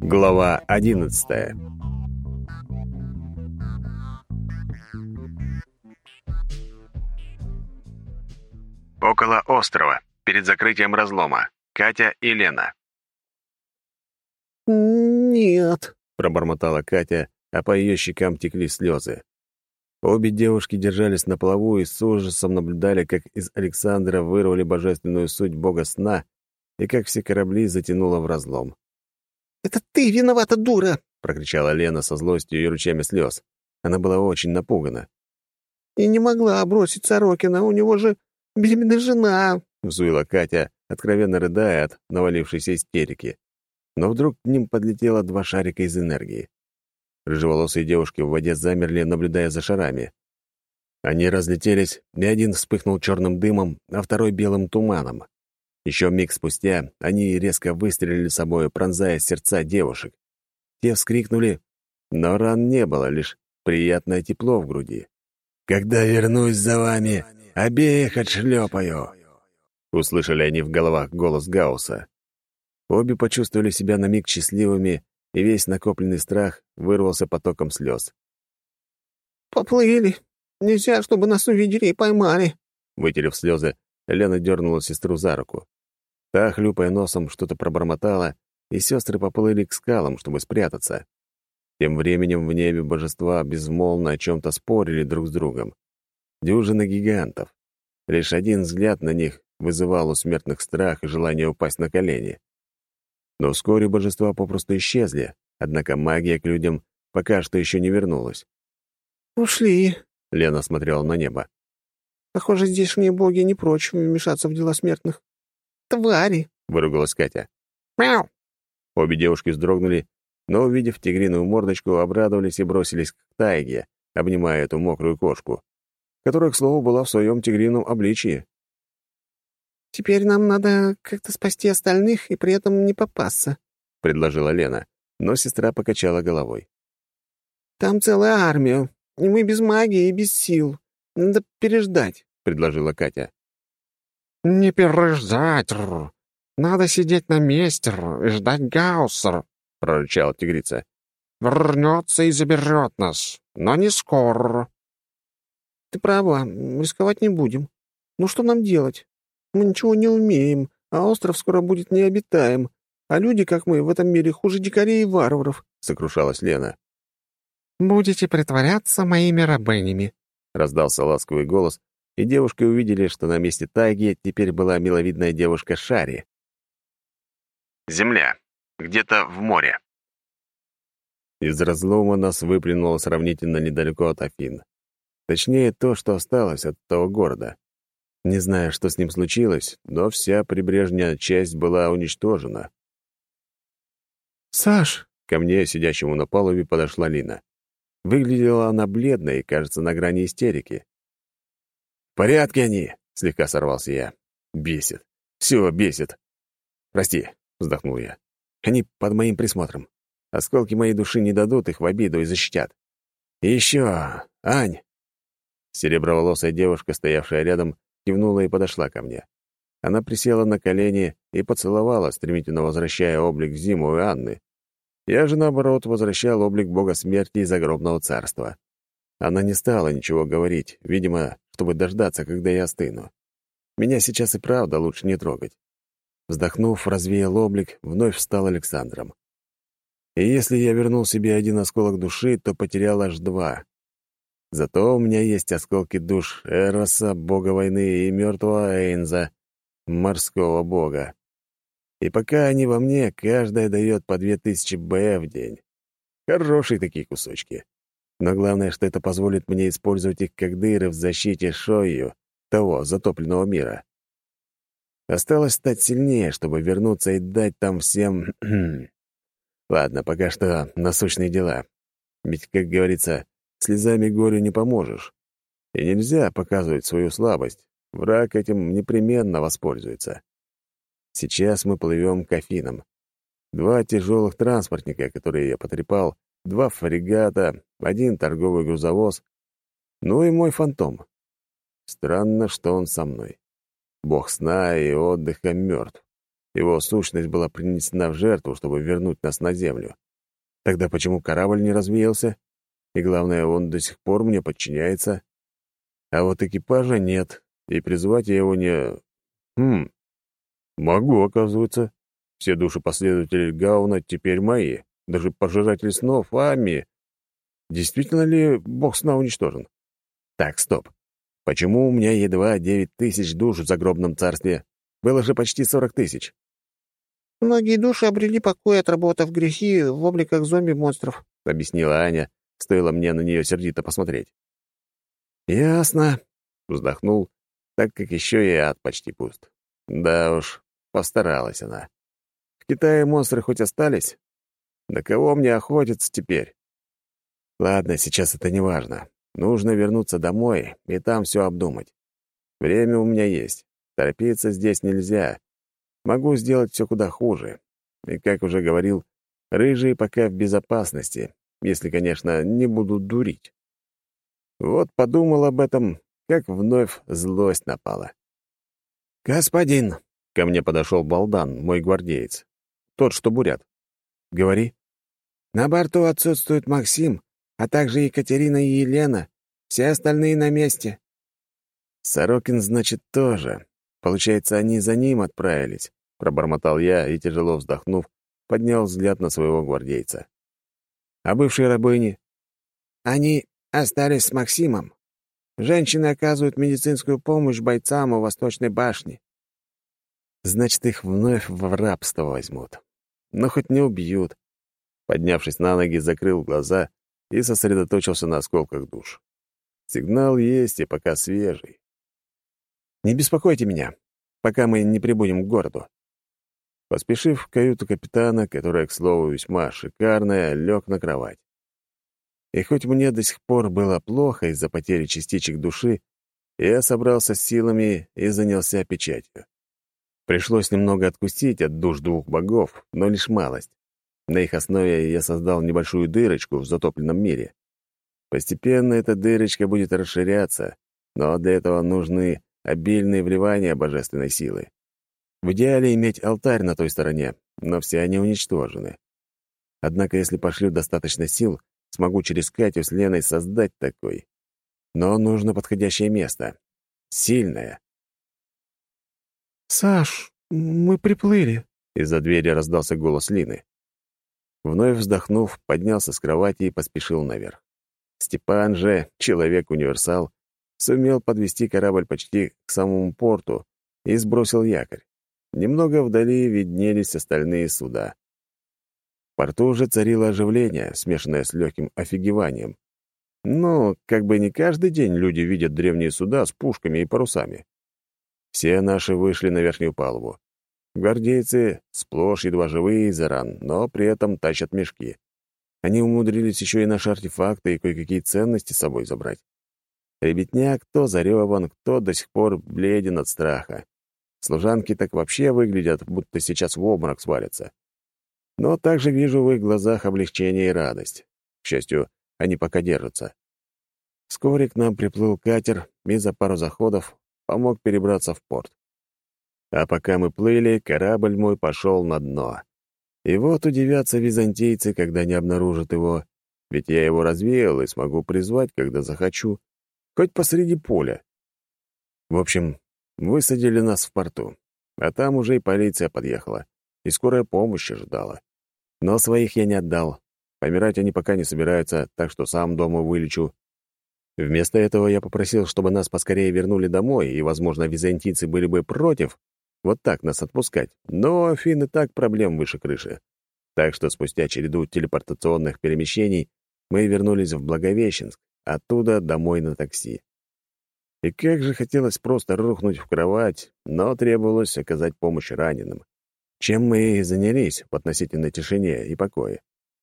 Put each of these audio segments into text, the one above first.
Глава 11. Около острова, перед закрытием разлома. Катя и Лена. «Нет», — пробормотала Катя, а по ее щекам текли слезы. Обе девушки держались на плаву и с ужасом наблюдали, как из Александра вырвали божественную суть бога сна и как все корабли затянуло в разлом. «это ты виновата, дура!» — прокричала Лена со злостью и ручьями слез. Она была очень напугана. «И не могла бросить Сорокина, у него же беременная жена!» — взвыла Катя, откровенно рыдая от навалившейся истерики. Но вдруг к ним подлетело два шарика из энергии. Рыжеволосые девушки в воде замерли, наблюдая за шарами. Они разлетелись, и один вспыхнул черным дымом, а второй — белым туманом. Еще миг спустя они резко выстрелили собой, пронзая сердца девушек. Те вскрикнули, но ран не было, лишь приятное тепло в груди. «Когда вернусь за вами, обеих отшлепаю!» Услышали они в головах голос Гаусса. Обе почувствовали себя на миг счастливыми, и весь накопленный страх вырвался потоком слез. «Поплыли. Нельзя, чтобы нас увидели и поймали». Вытерев слезы, Лена дернула сестру за руку. Та, хлюпая носом, что-то пробормотала, и сестры поплыли к скалам, чтобы спрятаться. Тем временем в небе божества безмолвно о чем-то спорили друг с другом. Дюжина гигантов. Лишь один взгляд на них вызывал у смертных страх и желание упасть на колени. Но вскоре божества попросту исчезли, однако магия к людям пока что еще не вернулась. «Ушли. Лена смотрела на небо. Похоже, здешние боги не прочь вмешаться в дела смертных. Твари!» — выругалась Катя. «Мяу!» Обе девушки вздрогнули, но, увидев тигриную мордочку, обрадовались и бросились к тайге, обнимая эту мокрую кошку, которая, к слову, была в своем тигрином обличии. «Теперь нам надо как-то спасти остальных и при этом не попасться», — предложила Лена, но сестра покачала головой. «Там целая армия, и мы без магии и без сил. Надо переждать», — предложила Катя. «Не переждать, надо сидеть на месте и ждать Гаусса», — прорычала тигрица. «Вернется и заберет нас, но не скоро». «Ты права, рисковать не будем. Ну что нам делать? Мы ничего не умеем, а остров скоро будет необитаем, а люди, как мы, в этом мире хуже дикарей и варваров», — сокрушалась Лена. «Будете притворяться моими рабынями», — раздался ласковый голос, и девушки увидели, что на месте тайги теперь была миловидная девушка Шари. Земля. Где-то в море. Из разлома нас выплюнуло сравнительно недалеко от Афин. Точнее, то, что осталось от того города. Не знаю, что с ним случилось, но вся прибрежная часть была уничтожена. «Саш!» — ко мне, сидящему на палубе, подошла Лина. Выглядела она бледной и, кажется, на грани истерики. «В порядке они!» — слегка сорвался я. «Бесит. Все бесит. Прости», — вздохнул я. «Они под моим присмотром. Осколки моей души не дадут их в обиду и защитят. И еще, Ань!» Сереброволосая девушка, стоявшая рядом, кивнула и подошла ко мне. Она присела на колени и поцеловала, стремительно возвращая облик Зиму и Анны. Я же, наоборот, возвращал облик бога смерти и загробного царства. Она не стала ничего говорить, видимо, чтобы дождаться, когда я остыну. Меня сейчас и правда лучше не трогать. Вздохнув, развеял облик, вновь встал Александром. И если я вернул себе один осколок души, то потерял аж два. Зато у меня есть осколки душ Эроса, бога войны, и мертвого Эйнза, морского бога. И пока они во мне, каждая дает по 2000 Б в день. Хорошие такие кусочки. Но главное, что это позволит мне использовать их как дыры в защите Шойю, того затопленного мира. Осталось стать сильнее, чтобы вернуться и дать там всем... Ладно, пока что насущные дела. Ведь, как говорится, слезами горю не поможешь. И нельзя показывать свою слабость. Враг этим непременно воспользуется. Сейчас мы плывем к Афинам. 2 тяжелых транспортника, которые я потрепал, 2 фрегата, 1 торговый грузовоз, ну и мой фантом. Странно, что он со мной. Бог сна и отдыха мертв. Его сущность была принесена в жертву, чтобы вернуть нас на Землю. Тогда почему корабль не развеялся? И главное, он до сих пор мне подчиняется. А вот экипажа нет, и призывать я его не... Могу, оказывается. Все души последователей Гауна теперь мои. Даже пожиратель снов, Ами. Действительно ли бог сна уничтожен? Так, стоп. Почему у меня едва 9000 душ в загробном царстве? Было же почти 40 000. «Многие души обрели покой, отработав грехи в обликах зомби-монстров», — объяснила Аня, стоило мне на нее сердито посмотреть. «Ясно», — вздохнул, так как еще и ад почти пуст. Да уж, постаралась она. В Китае монстры хоть остались? На кого мне охотиться теперь? Ладно, сейчас это не важно. Нужно вернуться домой и там все обдумать. Время у меня есть. Торопиться здесь нельзя. Могу сделать все куда хуже. И, как уже говорил, рыжие пока в безопасности, если, конечно, не будут дурить. Вот подумал об этом, как вновь злость напала. «Господин!» — ко мне подошел Балдан, мой гвардеец. Тот, что бурят. «Говори». «На борту отсутствует Максим, а также Екатерина и Елена. Все остальные на месте». «Сорокин, значит, тоже. Получается, они за ним отправились», — пробормотал я и, тяжело вздохнув, поднял взгляд на своего гвардейца. «А бывшие рабыни?» «Они остались с Максимом. Женщины оказывают медицинскую помощь бойцам у Восточной башни». «Значит, их вновь в рабство возьмут. Но хоть не убьют». Поднявшись на ноги, закрыл глаза и сосредоточился на осколках душ. Сигнал есть и пока свежий. «Не беспокойте меня, пока мы не прибудем к городу». Поспешив в каюту капитана, которая, к слову, весьма шикарная, лег на кровать. И хоть мне до сих пор было плохо из-за потери частичек души, я собрался с силами и занялся печатью. Пришлось немного откусить от душ двух богов, но лишь малость. На их основе я создал небольшую дырочку в затопленном мире. Постепенно эта дырочка будет расширяться, но для этого нужны обильные вливания божественной силы. В идеале иметь алтарь на той стороне, но все они уничтожены. Однако, если пошлю достаточно сил, смогу через Катю с Леной создать такой. Но нужно подходящее место. Сильное. «Саш, мы приплыли», — из-за двери раздался голос Лины. Вновь вздохнув, поднялся с кровати и поспешил наверх. Степан же, человек-универсал, сумел подвести корабль почти к самому порту и сбросил якорь. Немного вдали виднелись остальные суда. В порту уже царило оживление, смешанное с легким офигеванием. Ну, как бы не каждый день люди видят древние суда с пушками и парусами. Все наши вышли на верхнюю палубу. Гвардейцы сплошь едва живые из-за ран, но при этом тащат мешки. Они умудрились еще и наши артефакты и кое-какие ценности с собой забрать. Ребятня кто зареван, кто до сих пор бледен от страха. Служанки так вообще выглядят, будто сейчас в обморок свалятся. Но также вижу в их глазах облегчение и радость. К счастью, они пока держатся. Вскоре к нам приплыл катер и за пару заходов помог перебраться в порт. А пока мы плыли, корабль мой пошел на дно. И вот удивятся византийцы, когда не обнаружат его, ведь я его развеял и смогу призвать, когда захочу, хоть посреди поля. В общем, высадили нас в порту, а там уже и полиция подъехала, и скорая помощь ждала. Но своих я не отдал. Помирать они пока не собираются, так что сам дома вылечу. Вместо этого я попросил, чтобы нас поскорее вернули домой, и, возможно, византийцы были бы против вот так нас отпускать. Но Афин и так проблем выше крыши. Так что спустя череду телепортационных перемещений мы вернулись в Благовещенск, оттуда домой на такси. И как же хотелось просто рухнуть в кровать, но требовалось оказать помощь раненым, чем мы и занялись в относительной тишине и покое.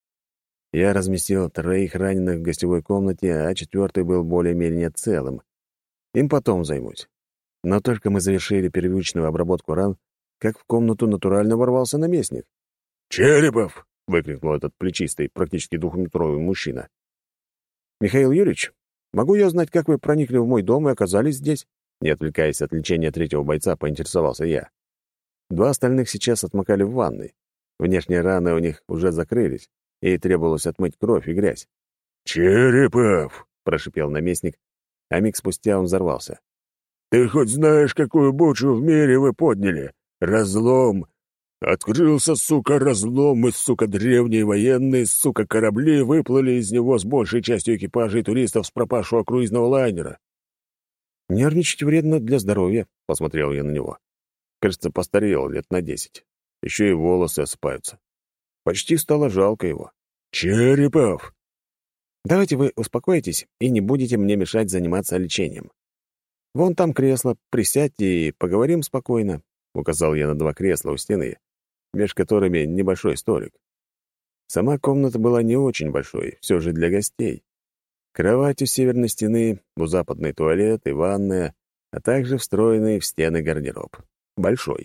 Я разместил 3 раненых в гостевой комнате, а 4 был более-менее целым. Им потом займусь. Но только мы завершили первичную обработку ран, как в комнату натурально ворвался наместник. «Черепов!» — выкрикнул этот плечистый, практически 2-метровый мужчина. «Михаил Юрьевич, могу я узнать, как вы проникли в мой дом и оказались здесь?» Не отвлекаясь от лечения 3-го бойца, поинтересовался я. 2 остальных сейчас отмокали в ванной. Внешние раны у них уже закрылись, и требовалось отмыть кровь и грязь. «Черепов!» — прошипел наместник, а миг спустя он взорвался. «Ты хоть знаешь, какую бучу в мире вы подняли? Разлом! Открылся, сука, разлом, и, сука, древние военные, сука, корабли выплыли из него с большей частью экипажей туристов с пропавшего круизного лайнера». «Нервничать вредно для здоровья», — посмотрел я на него. Кажется, постарел лет на 10. Еще и волосы осыпаются. Почти стало жалко его. «Черепов!» «Давайте вы успокоитесь и не будете мне мешать заниматься лечением. Вон там кресло, присядьте и поговорим спокойно», — указал я на 2 кресла у стены, меж которыми небольшой столик. Сама комната была не очень большой, все же для гостей. Кровать у северной стены, у западной туалет и ванная, а также встроенный в стены гардероб. Большой.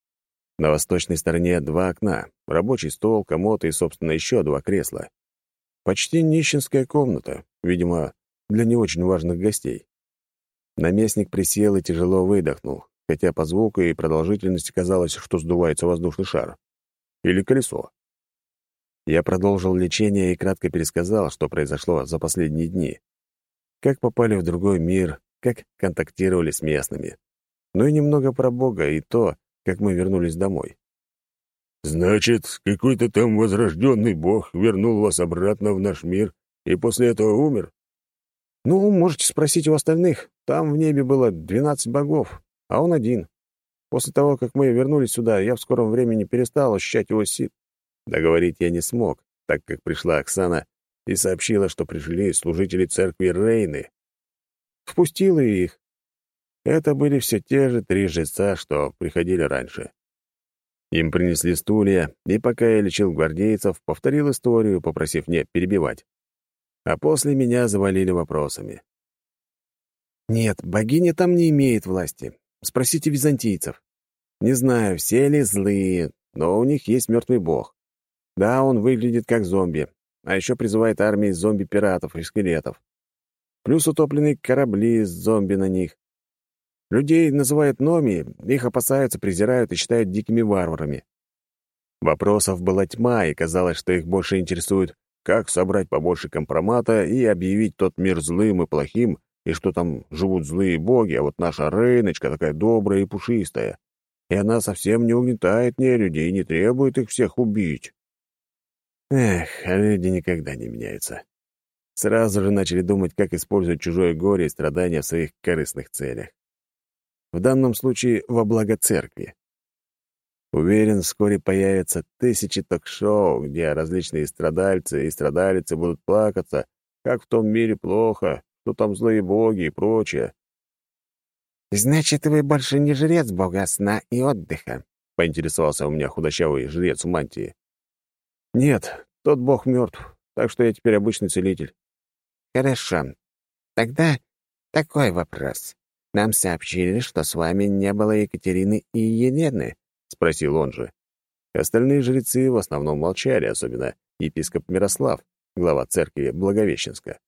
На восточной стороне 2 окна, рабочий стол, комод и, собственно, еще 2 кресла. Почти нищенская комната, видимо, для не очень важных гостей. Наместник присел и тяжело выдохнул, хотя по звуку и продолжительности казалось, что сдувается воздушный шар. Или колесо. Я продолжил лечение и кратко пересказал, что произошло за последние дни. Как попали в другой мир, как контактировали с местными. Ну и немного про Бога и то, как мы вернулись домой. «Значит, какой-то там возрожденный бог вернул вас обратно в наш мир и после этого умер?» «Ну, можете спросить у остальных. Там в небе было 12 богов, а он один. После того, как мы вернулись сюда, я в скором времени перестал ощущать его сил». Договорить я не смог, так как пришла Оксана и сообщила, что пришли служители церкви Рейны. Впустила их. Это были все те же 3 жреца, что приходили раньше. Им принесли стулья, и пока я лечил гвардейцев, повторил историю, попросив не перебивать. А после меня завалили вопросами. «Нет, богиня там не имеет власти. Спросите византийцев. Не знаю, все ли злые, но у них есть мертвый бог. Да, он выглядит как зомби, а еще призывает армии зомби-пиратов и скелетов. Плюс утопленные корабли с зомби на них. Людей называют номи, их опасаются, презирают и считают дикими варварами. Вопросов была тьма, и казалось, что их больше интересует, как собрать побольше компромата и объявить тот мир злым и плохим, и что там живут злые боги, а вот наша Рейночка такая добрая и пушистая. И она совсем не угнетает нелюдей и не требует их всех убить. Эх, а люди никогда не меняются. Сразу же начали думать, как использовать чужое горе и страдания в своих корыстных целях. В данном случае во благо церкви. Уверен, вскоре появятся тысячи ток-шоу, где различные страдальцы и страдалицы будут плакаться, как в том мире плохо, что там злые боги и прочее. «Значит, вы больше не жрец бога сна и отдыха?» — поинтересовался у меня худощавый жрец в мантии. «Нет, тот бог мертв, так что я теперь обычный целитель». «Хорошо. Тогда такой вопрос. Нам сообщили, что с вами не было Екатерины и Елены», — спросил он же. Остальные жрецы в основном молчали, особенно епископ Мирослав, глава церкви Благовещенска.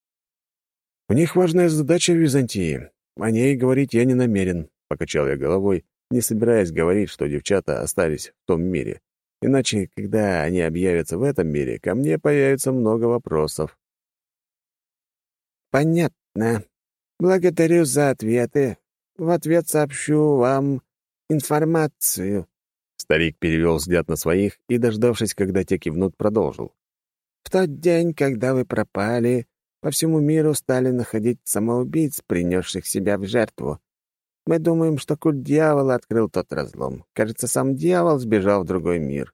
«У них важная задача в Византии. О ней говорить я не намерен», — покачал я головой, не собираясь говорить, что девчата остались в том мире. Иначе, когда они объявятся в этом мире, ко мне появится много вопросов. «Понятно. Благодарю за ответы. В ответ сообщу вам информацию». Старик перевел взгляд на своих и, дождавшись, когда те кивнут, продолжил. «В тот день, когда вы пропали, по всему миру стали находить самоубийц, принесших себя в жертву. Мы думаем, что культ дьявола открыл тот разлом. Кажется, сам дьявол сбежал в другой мир».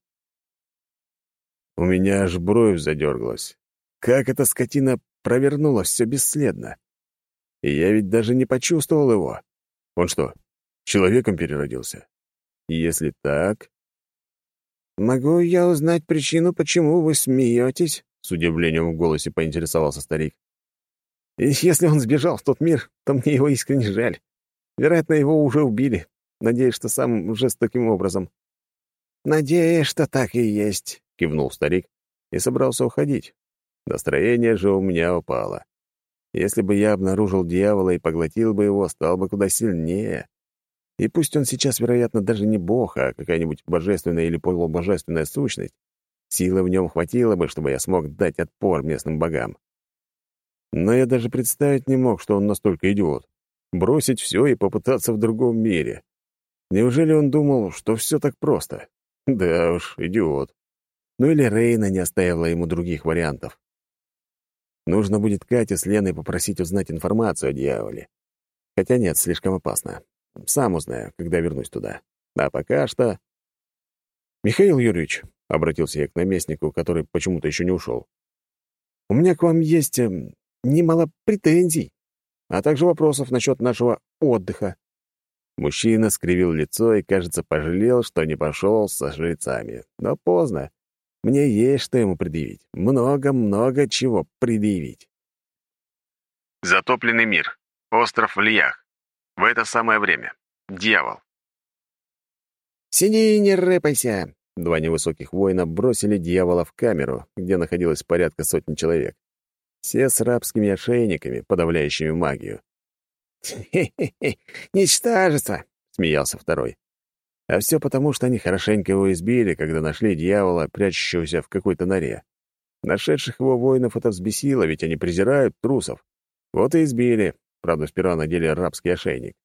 У меня аж бровь задергалась. Как эта скотина провернулась все бесследно? И я ведь даже не почувствовал его. Он что, человеком переродился? Если так... «Могу я узнать причину, почему вы смеетесь?» С удивлением в голосе поинтересовался старик. «И если он сбежал в тот мир, то мне его искренне жаль. Вероятно, его уже убили. Надеюсь, что самым жестоким образом». «Надеюсь, что так и есть», — кивнул старик и собрался уходить. Настроение же у меня упало. Если бы я обнаружил дьявола и поглотил бы его, стал бы куда сильнее. И пусть он сейчас, вероятно, даже не бог, а какая-нибудь божественная или полубожественная сущность, силы в нем хватило бы, чтобы я смог дать отпор местным богам. Но я даже представить не мог, что он настолько идиот. Бросить все и попытаться в другом мире. Неужели он думал, что все так просто? Да уж, идиот. Ну или Рейна не оставила ему других вариантов. Нужно будет Кате с Леной попросить узнать информацию о дьяволе. Хотя нет, слишком опасно. Сам узнаю, когда вернусь туда. А пока что... «Михаил Юрьевич», — обратился я к наместнику, который почему-то еще не ушел, «у меня к вам есть немало претензий, а также вопросов насчет нашего отдыха». Мужчина скривил лицо и, кажется, пожалел, что не пошел со жрецами. Но поздно. Мне есть что ему предъявить. Много-много чего предъявить. Затопленный мир. Остров Льях. В это самое время. Дьявол. «Сиди и не рыпайся!» Два невысоких воина бросили дьявола в камеру, где находилось порядка сотни человек. Все с рабскими ошейниками, подавляющими магию. «Хе-хе-хе! Ничтожество!» — смеялся второй. А все потому, что они хорошенько его избили, когда нашли дьявола, прячущегося в какой-то норе. Нашедших его воинов это взбесило, ведь они презирают трусов. Вот и избили. Правда, сперва надели рабский ошейник.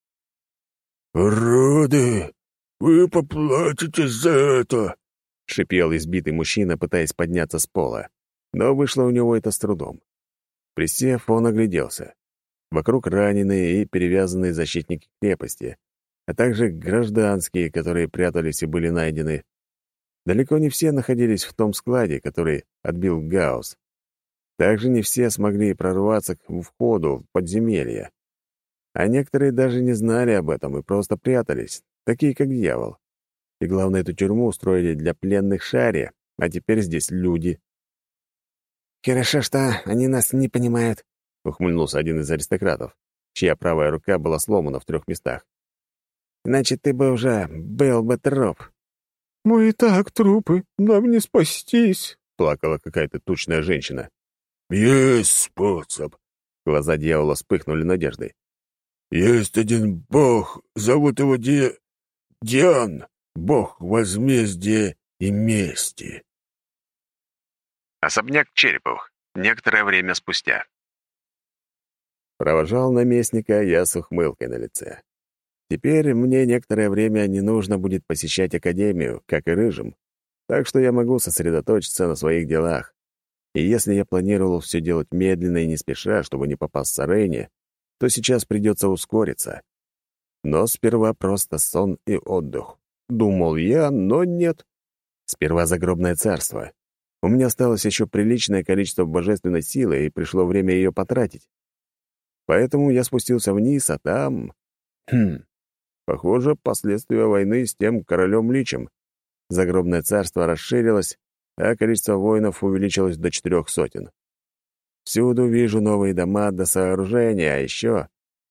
«Уроды! Вы поплатитесь за это!» — шипел избитый мужчина, пытаясь подняться с пола. Но вышло у него это с трудом. Присев, он огляделся. Вокруг раненые и перевязанные защитники крепости, а также гражданские, которые прятались и были найдены. Далеко не все находились в том складе, который отбил Гаусс. Также не все смогли прорваться к входу в подземелье. А некоторые даже не знали об этом и просто прятались, такие как дьявол. И главное, эту тюрьму устроили для пленных Шари, а теперь здесь люди. «Хорошо, что они нас не понимают», — ухмыльнулся один из аристократов, чья правая рука была сломана в 3 местах. «Иначе ты бы уже был бы труп». «Мы и так трупы, нам не спастись», — плакала какая-то тучная женщина. «Есть способ». Глаза дьявола вспыхнули надеждой. «Есть один бог, зовут его Диан, бог возмездия и мести». Особняк Череповых. Некоторое время спустя. Провожал наместника я с ухмылкой на лице. Теперь мне некоторое время не нужно будет посещать академию, как и рыжим, так что я могу сосредоточиться на своих делах. И если я планировал все делать медленно и не спеша, чтобы не попасться Рейне, то сейчас придется ускориться. Но сперва просто сон и отдых. Думал я, но нет. Сперва загробное царство. У меня осталось еще приличное количество божественной силы, и пришло время ее потратить. Поэтому я спустился вниз, а там... Похоже, последствия войны с тем королем-личем. Загробное царство расширилось, а количество воинов увеличилось до 400. Всюду вижу новые дома до сооружения, а еще...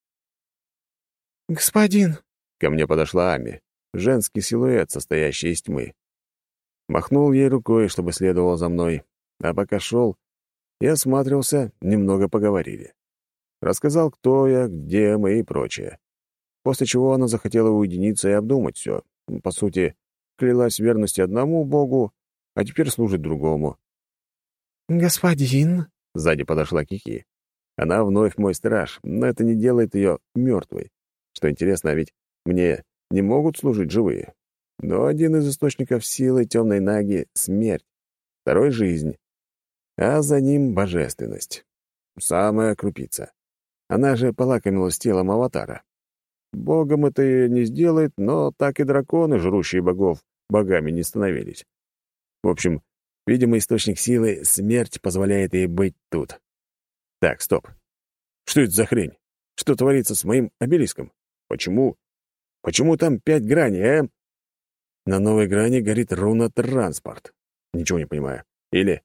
«Господин!» — ко мне подошла Ами, женский силуэт, состоящий из тьмы. Махнул ей рукой, чтобы следовала за мной, а пока шел и осматривался, немного поговорили. Рассказал, кто я, где мы и прочее. После чего она захотела уединиться и обдумать все. По сути, клялась в верности одному богу, а теперь служит другому. «Господин!» — сзади подошла Кики. Она вновь мой страж, но это не делает ее мертвой. Что интересно, ведь мне не могут служить живые. Но один из источников силы темной наги — смерть, второй — жизнь, а за ним — божественность. Самая крупица. Она же полакомилась телом аватара. Богом это и не сделает, но так и драконы, жрущие богов, богами не становились. В общем, видимый источник силы — смерть позволяет ей быть тут. Так, стоп. Что это за хрень? Что творится с моим обелиском? Почему там 5 граней, а? На новой грани горит руна «Транспорт». Ничего не понимаю. Или...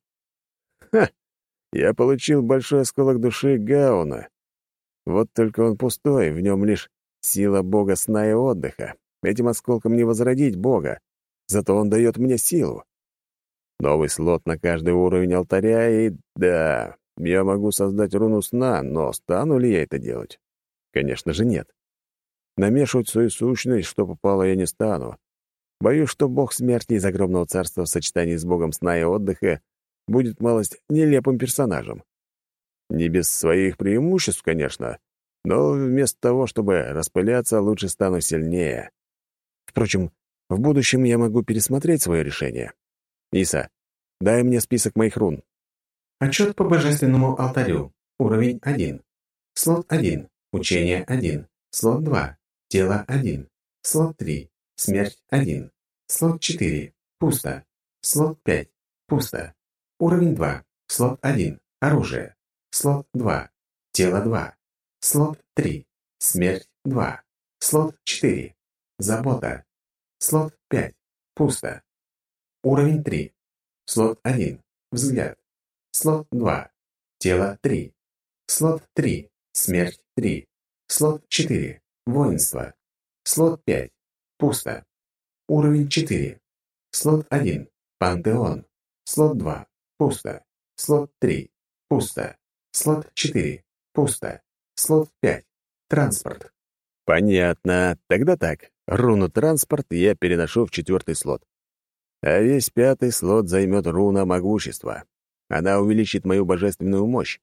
Я получил большой осколок души Гауна. Вот только он пустой, в нем лишь сила бога сна и отдыха. Этим осколком не возродить бога, зато он дает мне силу. Новый слот на каждый уровень алтаря, и да, я могу создать руну сна, но стану ли я это делать? Конечно же, нет. Намешивать свою сущность, что попало, я не стану. Боюсь, что бог смерти из загробного царства в сочетании с богом сна и отдыха будет малость нелепым персонажем. Не без своих преимуществ, конечно, но вместо того, чтобы распыляться, лучше стану сильнее. Впрочем, в будущем я могу пересмотреть свое решение. Иса, дай мне список моих рун. Отчет по божественному алтарю. Уровень 1. Слот 1. Учение 1. Слот 2. Тело 1. Слот 3. Смерть 1. Слот 4. Пусто. Слот 5. Пусто. Уровень 2. Слот 1. Оружие. Слот 2. Тело 2. Слот 3. Смерть 2. Слот 4. Забота. Слот 5. Пусто. Уровень 3. Слот 1. Взгляд. Слот 2. Тело 3. Слот 3. Смерть 3. Слот 4. Воинство. Слот 5. Пусто. Уровень 4. Слот 1. Пантеон. Слот 2. Пусто. Слот 3. Пусто. Слот 4. Пусто. Слот 5. Транспорт. Понятно. Тогда так. Руну «Транспорт» я переношу в 4-й слот. А весь 5-й слот займет руна «Могущество». Она увеличит мою божественную мощь.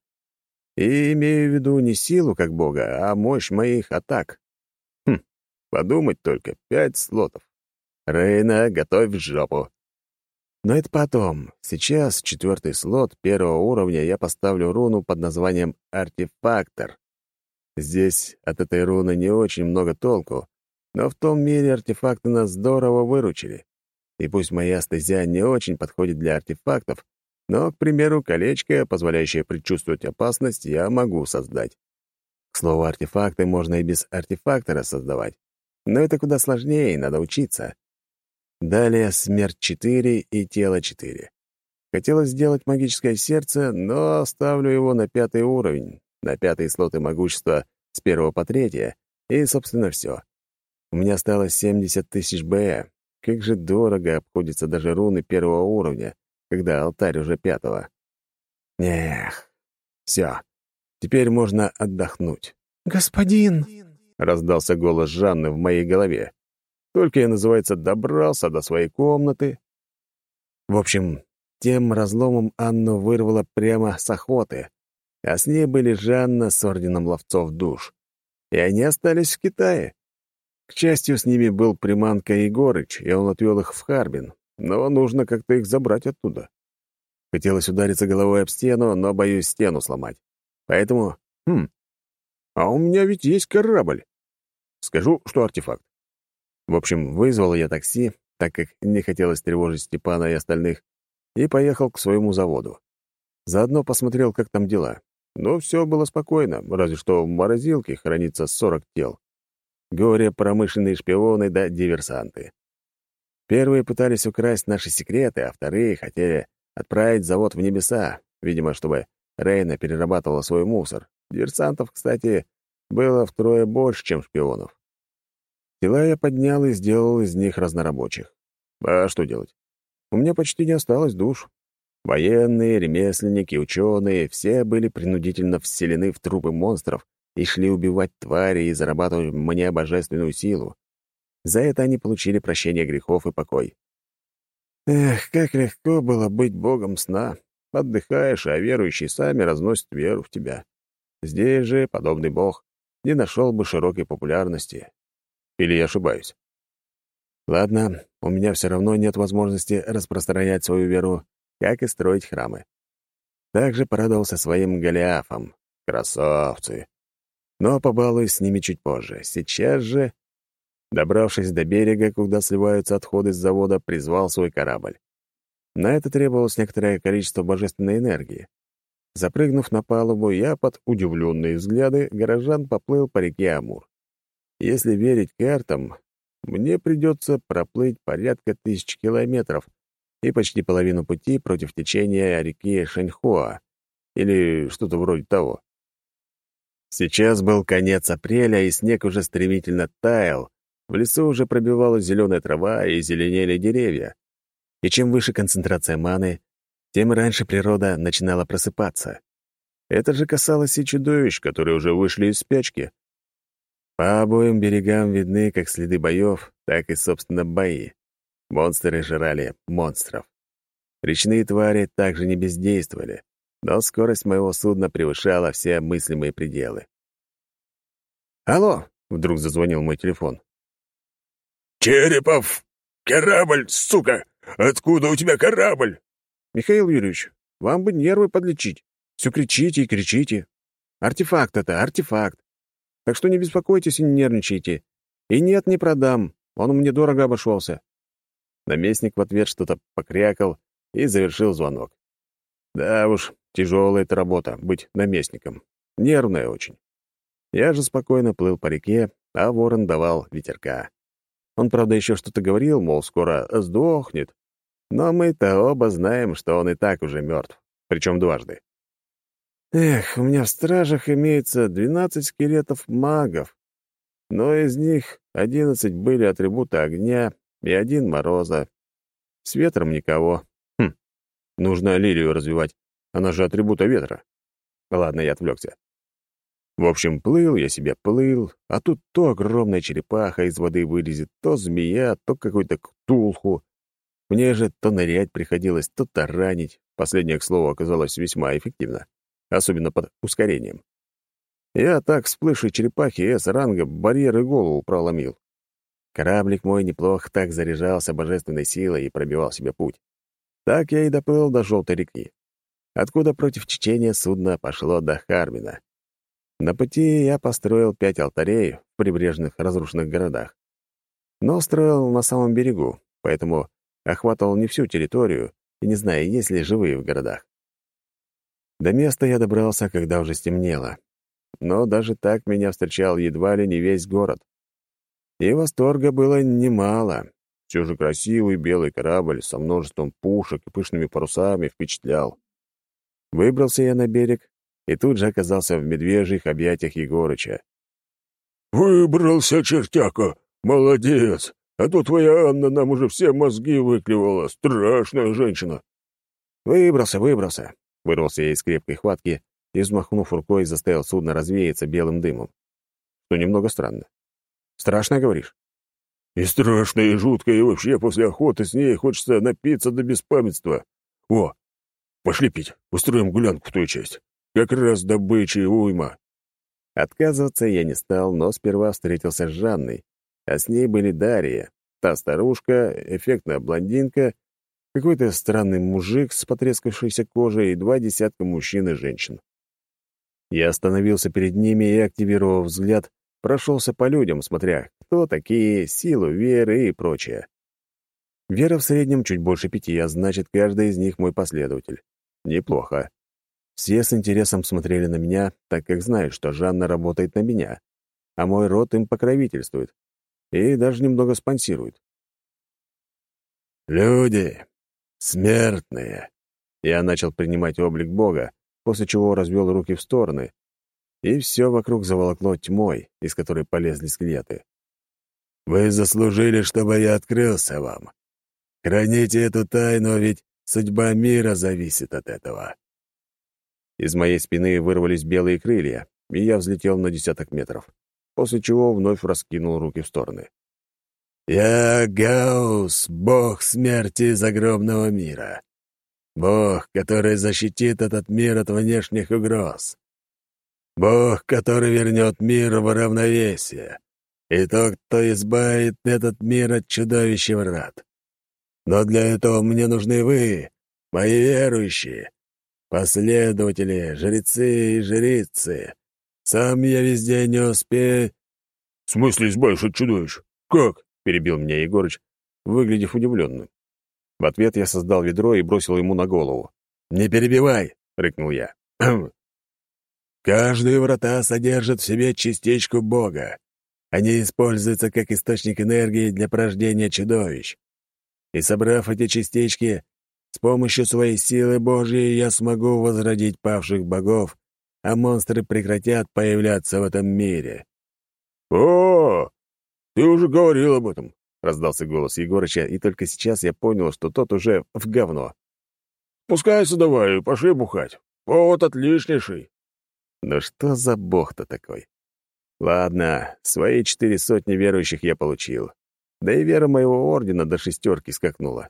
И имею в виду не силу как бога, а мощь моих атак. Подумать только, 5 слотов. Рейна, готовь жопу. Но это потом. Сейчас в 4-й слот 1-го уровня я поставлю руну под названием «Артефактор». Здесь от этой руны не очень много толку, но в том мире артефакты нас здорово выручили. И пусть моя стезя не очень подходит для артефактов, но, к примеру, колечко, позволяющее предчувствовать опасность, я могу создать. К слову, артефакты можно и без артефактора создавать, но это куда сложнее, и надо учиться. Далее смерть 4 и тело 4. Хотелось сделать магическое сердце, но оставлю его на 5-й уровень, на 5-й слоты могущества с 1 по 3, и, собственно, все. У меня осталось 70 тысяч БЭ. Как же дорого обходятся даже руны 1-го уровня, когда алтарь уже 5-го. Эх, все. Теперь можно отдохнуть. «Господин!» — раздался голос Жанны в моей голове. Только я, называется, добрался до своей комнаты. В общем, тем разломом Анну вырвало прямо с охоты, а с ней были Жанна с орденом ловцов душ. И они остались в Китае. К счастью, с ними был приманка Егорыч, и он отвел их в Харбин, но нужно как-то их забрать оттуда. Хотелось удариться головой об стену, но боюсь стену сломать. Поэтому... А у меня ведь есть корабль. Скажу, что артефакт. В общем, вызвал я такси, так как не хотелось тревожить Степана и остальных, и поехал к своему заводу. Заодно посмотрел, как там дела. Но все было спокойно, разве что в морозилке хранится 40 тел. Горе-промышленные шпионы да диверсанты. Первые пытались украсть наши секреты, а вторые хотели отправить завод в небеса, видимо, чтобы Рейна перерабатывала свой мусор. Диверсантов, кстати, было втрое больше, чем шпионов. Тела я поднял и сделал из них разнорабочих. А что делать? У меня почти не осталось душ. Военные, ремесленники, ученые — все были принудительно вселены в трупы монстров и шли убивать твари и зарабатывать мне божественную силу. За это они получили прощение грехов и покой. Эх, как легко было быть богом сна. Отдыхаешь, а верующие сами разносят веру в тебя. Здесь же подобный бог не нашел бы широкой популярности. Или я ошибаюсь? Ладно, у меня все равно нет возможности распространять свою веру, как и строить храмы. Также порадовался своим Голиафом. Красавцы! Но побалуюсь с ними чуть позже. Сейчас же, добравшись до берега, куда сливаются отходы с завода, призвал свой корабль. На это требовалось некоторое количество божественной энергии. Запрыгнув на палубу, я под удивленные взгляды горожан поплыл по реке Амур. Если верить картам, мне придется проплыть порядка 1000 километров и почти половину пути против течения реки Шаньхуа, или что-то вроде того. Сейчас был конец апреля, и снег уже стремительно таял, в лесу уже пробивалась зеленая трава и зеленели деревья. И чем выше концентрация маны, тем раньше природа начинала просыпаться. Это же касалось и чудовищ, которые уже вышли из спячки. По обоим берегам видны как следы боев, так и, собственно, бои. Монстры жрали монстров. Речные твари также не бездействовали, но скорость моего судна превышала все мыслимые пределы. «Алло!» — вдруг зазвонил мой телефон. «Черепов! Корабль, сука! Откуда у тебя корабль?» «Михаил Юрьевич, вам бы нервы подлечить. Все кричите и кричите. Артефакт это, артефакт. Так что не беспокойтесь и не нервничайте. И нет, не продам. Он мне дорого обошелся». Наместник в ответ что-то покрякал и завершил звонок. Да уж, тяжелая эта работа — быть наместником. Нервная очень. Я же спокойно плыл по реке, а ворон давал ветерка. Он, правда, еще что-то говорил, мол, скоро сдохнет. Но мы-то оба знаем, что он и так уже мертв, причем дважды. Эх, у меня в стражах имеется 12 скелетов магов, но из них 11 были атрибута огня и 1 мороза. С ветром никого. Нужно лилию развивать, она же атрибута ветра. Ладно, я отвлекся. В общем, плыл я себе, плыл, а тут то огромная черепаха из воды вылезет, то змея, то какой-то ктулху. Мне же то нырять приходилось, то таранить. Последнее, к слову, оказалось весьма эффективно, особенно под ускорением. Я так всплывшей черепахи С-ранга барьеры голову проломил. Кораблик мой неплохо так заряжался божественной силой и пробивал себе путь. Так я и доплыл до Желтой реки, откуда против течения судно пошло до Харбина. На пути я построил 5 алтарей в прибрежных разрушенных городах. Но строил на самом берегу, поэтому охватывал не всю территорию и не знаю, есть ли живые в городах. До места я добрался, когда уже стемнело. Но даже так меня встречал едва ли не весь город. И восторга было немало. Все же красивый белый корабль со множеством пушек и пышными парусами впечатлял. Выбрался я на берег и тут же оказался в медвежьих объятиях Егорыча. «Выбрался, чертяка! Молодец! А то твоя Анна нам уже все мозги выклевала. Страшная женщина!» «Выбрался!» — вырвался я из крепкой хватки и, взмахнув рукой, заставил судно развеяться белым дымом. Что немного странно. «Страшно, говоришь?» «И страшно, и жутко, и вообще после охоты с ней хочется напиться до беспамятства. О, пошли пить, устроим гулянку в ту часть. Как раз добычи уйма». Отказываться я не стал, но сперва встретился с Жанной, а с ней были Дарья, та старушка, эффектная блондинка, какой-то странный мужик с потрескавшейся кожей и 2 десятка мужчин и женщин. Я остановился перед ними и, активировав взгляд, прошелся по людям, смотря, кто такие, силу веры и прочее. Вера в среднем чуть больше 5, а значит, каждый из них мой последователь. Неплохо. Все с интересом смотрели на меня, так как знают, что Жанна работает на меня, а мой род им покровительствует и даже немного спонсирует. «Люди, смертные!» Я начал принимать облик Бога, после чего развел руки в стороны, и все вокруг заволокло тьмой, из которой полезли скелеты. «Вы заслужили, чтобы я открылся вам. Храните эту тайну, ведь судьба мира зависит от этого». Из моей спины вырвались белые крылья, и я взлетел на 10 метров, после чего вновь раскинул руки в стороны. «Я Гаус, бог смерти загробного мира. Бог, который защитит этот мир от внешних угроз. Бог, который вернет мир в равновесие. И тот, кто избавит этот мир от чудовищ и врат. Но для этого мне нужны вы, мои верующие, последователи, жрецы и жрицы. Сам я везде не успею...» «В смысле избавишь от чудовищ? Как?» — перебил меня Егорыч, выглядев удивленным. В ответ я создал ведро и бросил ему на голову. «Не перебивай!» — рыкнул я. «Каждые врата содержат в себе частичку Бога. Они используются как источник энергии для порождения чудовищ. И собрав эти частички, с помощью своей силы Божьей я смогу возродить павших богов, а монстры прекратят появляться в этом мире». «О, ты уже говорил об этом», — раздался голос Егорыча, и только сейчас я понял, что тот уже в говно. «Спускайся давай, пошли бухать. Повод отличнейший». Ну что за бог-то такой? Ладно, свои 4 сотни верующих я получил. Да и вера моего ордена до 6 скакнула.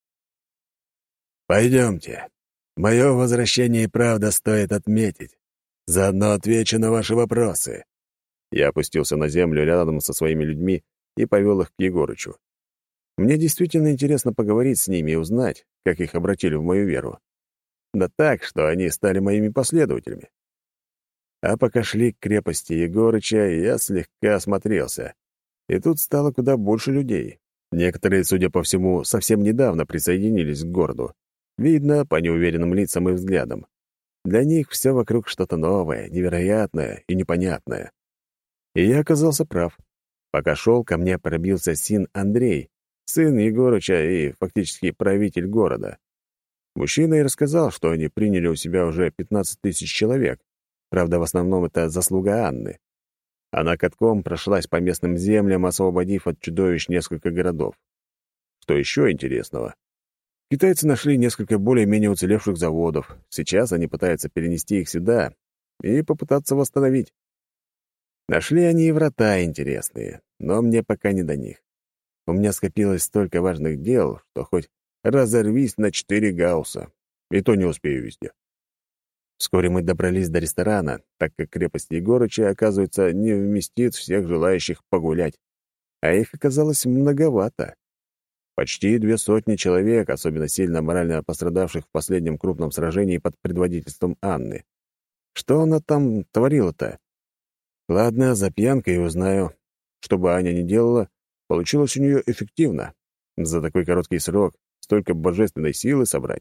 «Пойдемте. Мое возвращение и правда стоит отметить. Заодно отвечу на ваши вопросы». Я опустился на землю рядом со своими людьми и повел их к Егорычу. Мне действительно интересно поговорить с ними и узнать, как их обратили в мою веру. Да так, что они стали моими последователями. А пока шли к крепости Егорыча, я слегка осмотрелся. И тут стало куда больше людей. Некоторые, судя по всему, совсем недавно присоединились к городу. Видно по неуверенным лицам и взглядам. Для них все вокруг что-то новое, невероятное и непонятное. И я оказался прав. Пока шел, ко мне пробился Син Андрей, сын Егорыча и фактически правитель города. Мужчина и рассказал, что они приняли у себя уже 15 тысяч человек. Правда, в основном это заслуга Анны. Она катком прошлась по местным землям, освободив от чудовищ несколько городов. Что еще интересного? Китайцы нашли несколько более-менее уцелевших заводов. Сейчас они пытаются перенести их сюда и попытаться восстановить. Нашли они и врата интересные, но мне пока не до них. У меня скопилось столько важных дел, что хоть разорвись на 4 гаусса, и то не успею везде. Вскоре мы добрались до ресторана, так как крепость Егорыча, оказывается, не вместит всех желающих погулять, а их оказалось многовато. Почти 200 человек, особенно сильно морально пострадавших в последнем крупном сражении под предводительством Анны. Что она там творила-то? Ладно, за пьянкой узнаю. Что бы Аня ни делала, получилось у нее эффективно. За такой короткий срок столько божественной силы собрать.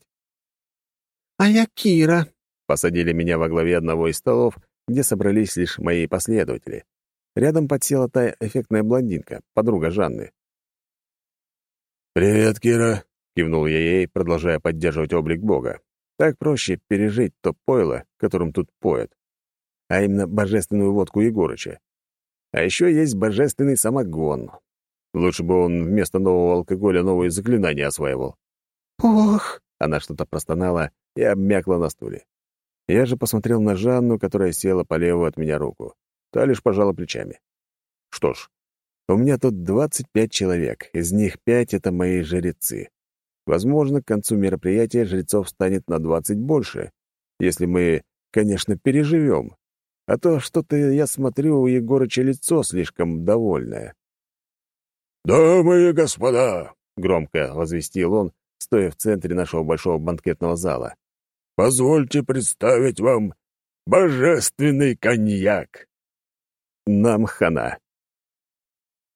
«А я Кира», — посадили меня во главе одного из столов, где собрались лишь мои последователи. Рядом подсела та эффектная блондинка, подруга Жанны. «Привет, Кира», — кивнул я ей, продолжая поддерживать облик Бога. Так проще пережить то пойло, которым тут поят, а именно божественную водку Егорыча. А еще есть божественный самогон. Лучше бы он вместо нового алкоголя новые заклинания осваивал. «Ох!» — она что-то простонала и обмякла на стуле. Я же посмотрел на Жанну, которая села по левую от меня руку. Та лишь пожала плечами. Что ж, у меня тут 25 человек, из них 5 — это мои жрецы. Возможно, к концу мероприятия жрецов станет на 20 больше, если мы, конечно, переживем. А то что-то я смотрю, у Егорыча лицо слишком довольное. «Дамы и господа!» — громко возвестил он, стоя в центре нашего большого банкетного зала. «Позвольте представить вам божественный коньяк!» Нам хана.